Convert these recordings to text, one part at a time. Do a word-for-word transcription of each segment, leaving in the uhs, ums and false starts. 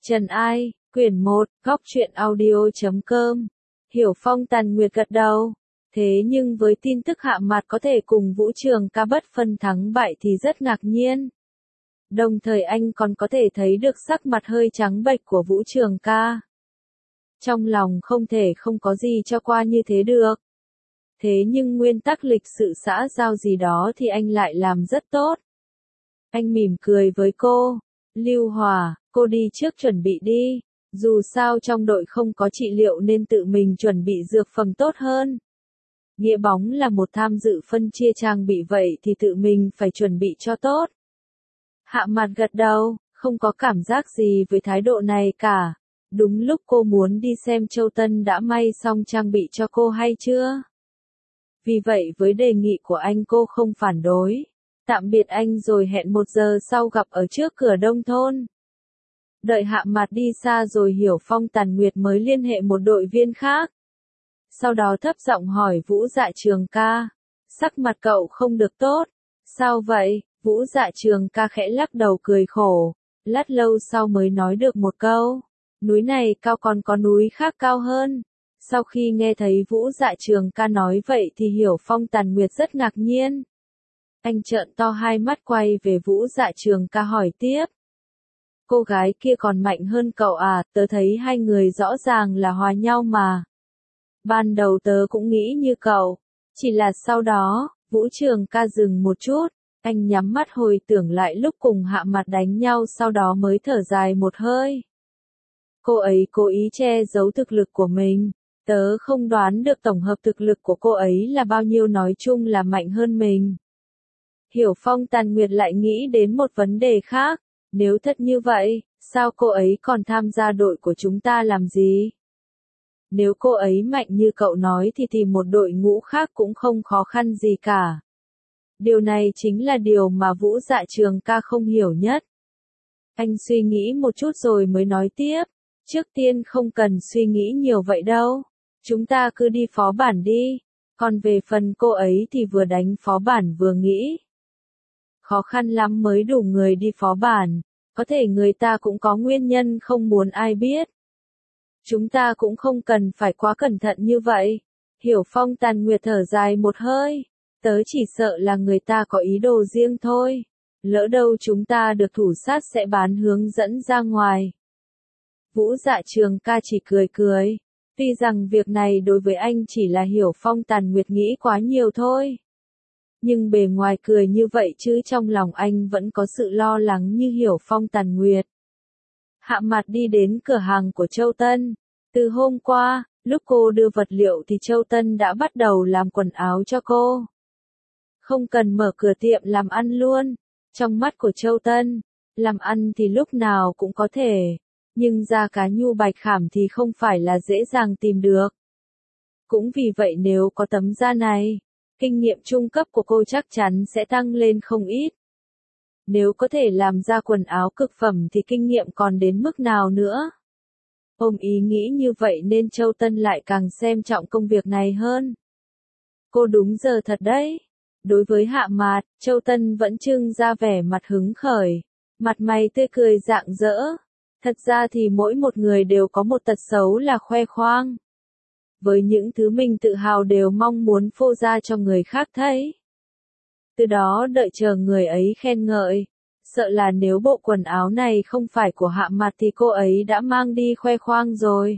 Trần Ai, quyển một, góc truyện audio chấm com. Hiểu Phong Tàn Nguyệt gật đầu. Thế nhưng với tin tức Hạ Mạt có thể cùng Vũ Trường Ca bất phân thắng bại thì rất ngạc nhiên. Đồng thời anh còn có thể thấy được sắc mặt hơi trắng bệch của Vũ Trường Ca. Trong lòng không thể không có gì cho qua như thế được. Thế nhưng nguyên tắc lịch sự xã giao gì đó thì anh lại làm rất tốt. Anh mỉm cười với cô. Lưu Hòa, cô đi trước chuẩn bị đi. Dù sao trong đội không có trị liệu nên tự mình chuẩn bị dược phẩm tốt hơn. Nghĩa bóng là một tham dự phân chia trang bị vậy thì tự mình phải chuẩn bị cho tốt. Hạ Mạt gật đầu, không có cảm giác gì với thái độ này cả. Đúng lúc cô muốn đi xem Châu Tân đã may xong trang bị cho cô hay chưa. Vì vậy với đề nghị của anh cô không phản đối. Tạm biệt anh rồi hẹn một giờ sau gặp ở trước cửa Đông Thôn. Đợi Hạ Mạt đi xa rồi Hiểu Phong Tàn Nguyệt mới liên hệ một đội viên khác. Sau đó thấp giọng hỏi Vũ Dạ Trường Ca. Sắc mặt cậu không được tốt. Sao vậy? Vũ Dạ Trường Ca khẽ lắc đầu cười khổ. Lát lâu sau mới nói được một câu. Núi này cao còn có núi khác cao hơn. Sau khi nghe thấy Vũ Dạ Trường Ca nói vậy thì Hiểu Phong Tàn Nguyệt rất ngạc nhiên. Anh trợn to hai mắt quay về Vũ Dạ Trường Ca hỏi tiếp. Cô gái kia còn mạnh hơn cậu à, tớ thấy hai người rõ ràng là hòa nhau mà. Ban đầu tớ cũng nghĩ như cậu, chỉ là sau đó, Vũ Trường Ca dừng một chút, anh nhắm mắt hồi tưởng lại lúc cùng Hạ Mạt đánh nhau sau đó mới thở dài một hơi. Cô ấy cố ý che giấu thực lực của mình, tớ không đoán được tổng hợp thực lực của cô ấy là bao nhiêu, nói chung là mạnh hơn mình. Hiểu Phong Tàn Nguyệt lại nghĩ đến một vấn đề khác. Nếu thật như vậy, sao cô ấy còn tham gia đội của chúng ta làm gì? Nếu cô ấy mạnh như cậu nói thì tìm một đội ngũ khác cũng không khó khăn gì cả. Điều này chính là điều mà Vũ Dạ Trường Ca không hiểu nhất. Anh suy nghĩ một chút rồi mới nói tiếp. Trước tiên không cần suy nghĩ nhiều vậy đâu. Chúng ta cứ đi phó bản đi. Còn về phần cô ấy thì vừa đánh phó bản vừa nghĩ. Khó khăn lắm mới đủ người đi phó bản, có thể người ta cũng có nguyên nhân không muốn ai biết. Chúng ta cũng không cần phải quá cẩn thận như vậy. Hiểu Phong Tàn Nguyệt thở dài một hơi, tớ chỉ sợ là người ta có ý đồ riêng thôi. Lỡ đâu chúng ta được thủ sát sẽ bán hướng dẫn ra ngoài. Vũ Dạ Trường Ca chỉ cười cười, tuy rằng việc này đối với anh chỉ là Hiểu Phong Tàn Nguyệt nghĩ quá nhiều thôi. Nhưng bề ngoài cười như vậy chứ trong lòng anh vẫn có sự lo lắng như Hiểu Phong Tàn Nguyệt. Hạ Mạt đi đến cửa hàng của Châu Tân. Từ hôm qua, lúc cô đưa vật liệu thì Châu Tân đã bắt đầu làm quần áo cho cô. Không cần mở cửa tiệm làm ăn luôn. Trong mắt của Châu Tân, làm ăn thì lúc nào cũng có thể. Nhưng da cá nhu bạch khảm thì không phải là dễ dàng tìm được. Cũng vì vậy nếu có tấm da này, kinh nghiệm trung cấp của cô chắc chắn sẽ tăng lên không ít. Nếu có thể làm ra quần áo cực phẩm thì kinh nghiệm còn đến mức nào nữa. Ôm ý nghĩ như vậy nên Châu Tân lại càng xem trọng công việc này hơn. Cô đúng giờ thật đấy. Đối với Hạ Mạt, Châu Tân vẫn trưng ra vẻ mặt hứng khởi. Mặt mày tươi cười rạng rỡ. Thật ra thì mỗi một người đều có một tật xấu là khoe khoang. Với những thứ mình tự hào đều mong muốn phô ra cho người khác thấy. Từ đó đợi chờ người ấy khen ngợi. Sợ là nếu bộ quần áo này không phải của Hạ Mạt thì cô ấy đã mang đi khoe khoang rồi.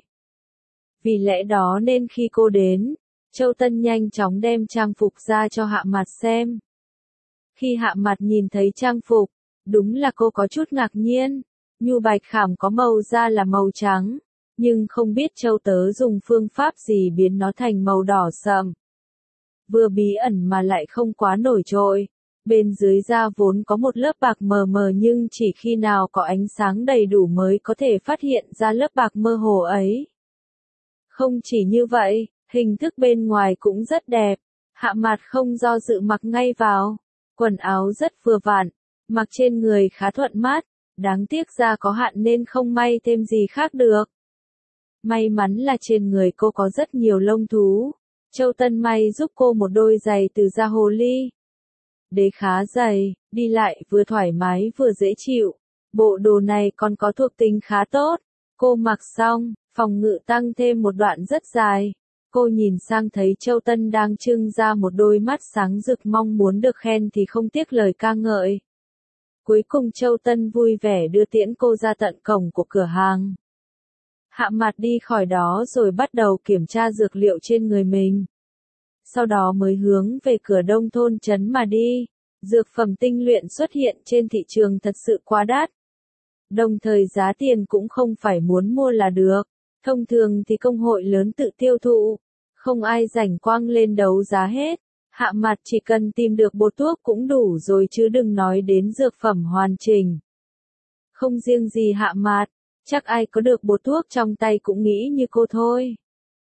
Vì lẽ đó nên khi cô đến, Châu Tân nhanh chóng đem trang phục ra cho Hạ Mạt xem. Khi Hạ Mạt nhìn thấy trang phục, đúng là cô có chút ngạc nhiên. Nhu bạch khảm có màu da là màu trắng. Nhưng không biết Châu tớ dùng phương pháp gì biến nó thành màu đỏ sậm. Vừa bí ẩn mà lại không quá nổi trội. Bên dưới da vốn có một lớp bạc mờ mờ nhưng chỉ khi nào có ánh sáng đầy đủ mới có thể phát hiện ra lớp bạc mơ hồ ấy. Không chỉ như vậy, hình thức bên ngoài cũng rất đẹp. Hạ Mạt không do dự mặc ngay vào. Quần áo rất vừa vặn, mặc trên người khá thuận mát. Đáng tiếc da có hạn nên không may thêm gì khác được. May mắn là trên người cô có rất nhiều lông thú. Châu Tân may giúp cô một đôi giày từ da hồ ly. Đế khá dày, đi lại vừa thoải mái vừa dễ chịu. Bộ đồ này còn có thuộc tính khá tốt. Cô mặc xong, phòng ngự tăng thêm một đoạn rất dài. Cô nhìn sang thấy Châu Tân đang trưng ra một đôi mắt sáng rực mong muốn được khen thì không tiếc lời ca ngợi. Cuối cùng Châu Tân vui vẻ đưa tiễn cô ra tận cổng của cửa hàng. Hạ Mạt đi khỏi đó rồi bắt đầu kiểm tra dược liệu trên người mình. Sau đó mới hướng về cửa đông thôn trấn mà đi. Dược phẩm tinh luyện xuất hiện trên thị trường thật sự quá đắt. Đồng thời giá tiền cũng không phải muốn mua là được. Thông thường thì công hội lớn tự tiêu thụ. Không ai rảnh quang lên đấu giá hết. Hạ Mạt chỉ cần tìm được bột thuốc cũng đủ rồi chứ đừng nói đến dược phẩm hoàn chỉnh. Không riêng gì Hạ Mạt, chắc ai có được bột thuốc trong tay cũng nghĩ như cô thôi.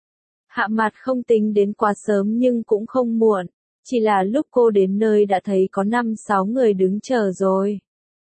Hạ Mạt không tính đến quá sớm nhưng cũng không muộn, chỉ là lúc cô đến nơi đã thấy có năm sáu người đứng chờ rồi.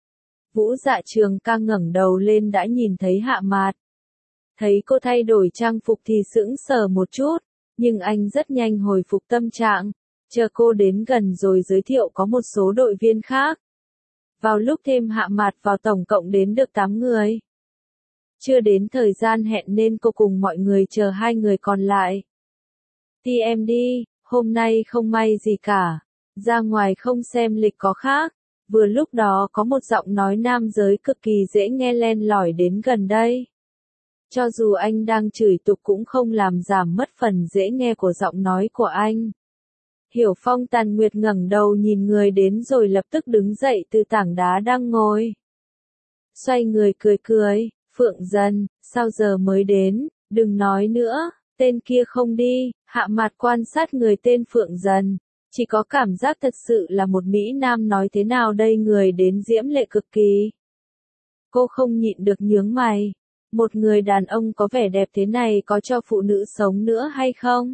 Vũ Dạ Trường ca ngẩng đầu lên đã nhìn thấy Hạ Mạt. Thấy cô thay đổi trang phục thì sững sờ một chút, nhưng anh rất nhanh hồi phục tâm trạng, chờ cô đến gần rồi giới thiệu có một số đội viên khác. Vào lúc thêm Hạ Mạt vào tổng cộng đến được tám người. Chưa đến thời gian hẹn nên cô cùng mọi người chờ hai người còn lại. Thì em đi, hôm nay không may gì cả. Ra ngoài không xem lịch có khác. Vừa lúc đó có một giọng nói nam giới cực kỳ dễ nghe len lỏi đến gần đây. Cho dù anh đang chửi tục cũng không làm giảm mất phần dễ nghe của giọng nói của anh. Hiểu Phong Tàn Nguyệt ngẩng đầu nhìn người đến rồi lập tức đứng dậy từ tảng đá đang ngồi. Xoay người cười cười, Phượng Dần, sao giờ mới đến, đừng nói nữa, tên kia không đi. Hạ Mạt quan sát người tên Phượng Dần, chỉ có cảm giác thật sự là một Mỹ Nam nói thế nào đây, người đến diễm lệ cực kỳ. Cô không nhịn được nhướng mày, một người đàn ông có vẻ đẹp thế này có cho phụ nữ sống nữa hay không?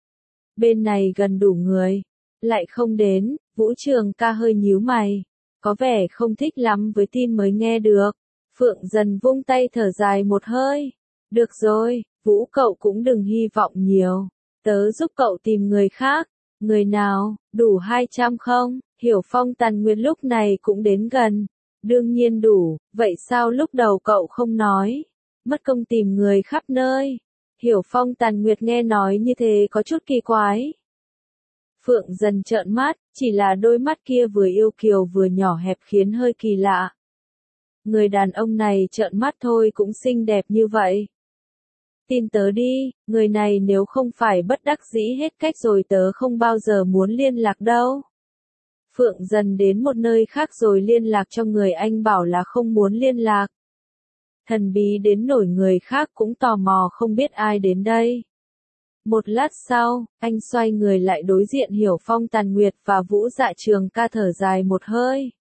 Bên này gần đủ người, lại không đến. Vũ Trường ca hơi nhíu mày, có vẻ không thích lắm với tin mới nghe được. Phượng Dần vung tay thở dài một hơi, được rồi, Vũ cậu cũng đừng hy vọng nhiều, tớ giúp cậu tìm người khác. Người nào, đủ hai trăm không? Hiểu Phong Tàn Nguyệt lúc này cũng đến gần. Đương nhiên đủ, vậy sao lúc đầu cậu không nói? Mất công tìm người khắp nơi. Hiểu Phong Tàn Nguyệt nghe nói như thế có chút kỳ quái. Phượng Dần trợn mắt, chỉ là đôi mắt kia vừa yêu kiều vừa nhỏ hẹp khiến hơi kỳ lạ. Người đàn ông này trợn mắt thôi cũng xinh đẹp như vậy. Tin tớ đi, người này nếu không phải bất đắc dĩ hết cách rồi tớ không bao giờ muốn liên lạc đâu. Phượng Dần đến một nơi khác rồi liên lạc cho người anh bảo là không muốn liên lạc. Thần bí đến nổi người khác cũng tò mò không biết ai đến đây. Một lát sau, anh xoay người lại đối diện Hiểu Phong Tàn Nguyệt và Vũ Dạ Trường ca thở dài một hơi.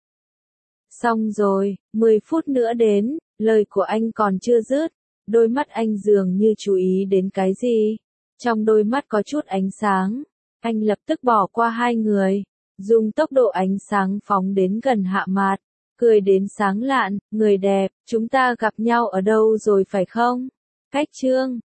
Xong rồi, mười phút nữa đến, lời của anh còn chưa dứt. Đôi mắt anh dường như chú ý đến cái gì. Trong đôi mắt có chút ánh sáng. Anh lập tức bỏ qua hai người. Dùng tốc độ ánh sáng phóng đến gần Hạ Mạt. Cười đến sáng lạn, người đẹp, chúng ta gặp nhau ở đâu rồi phải không? Cách chương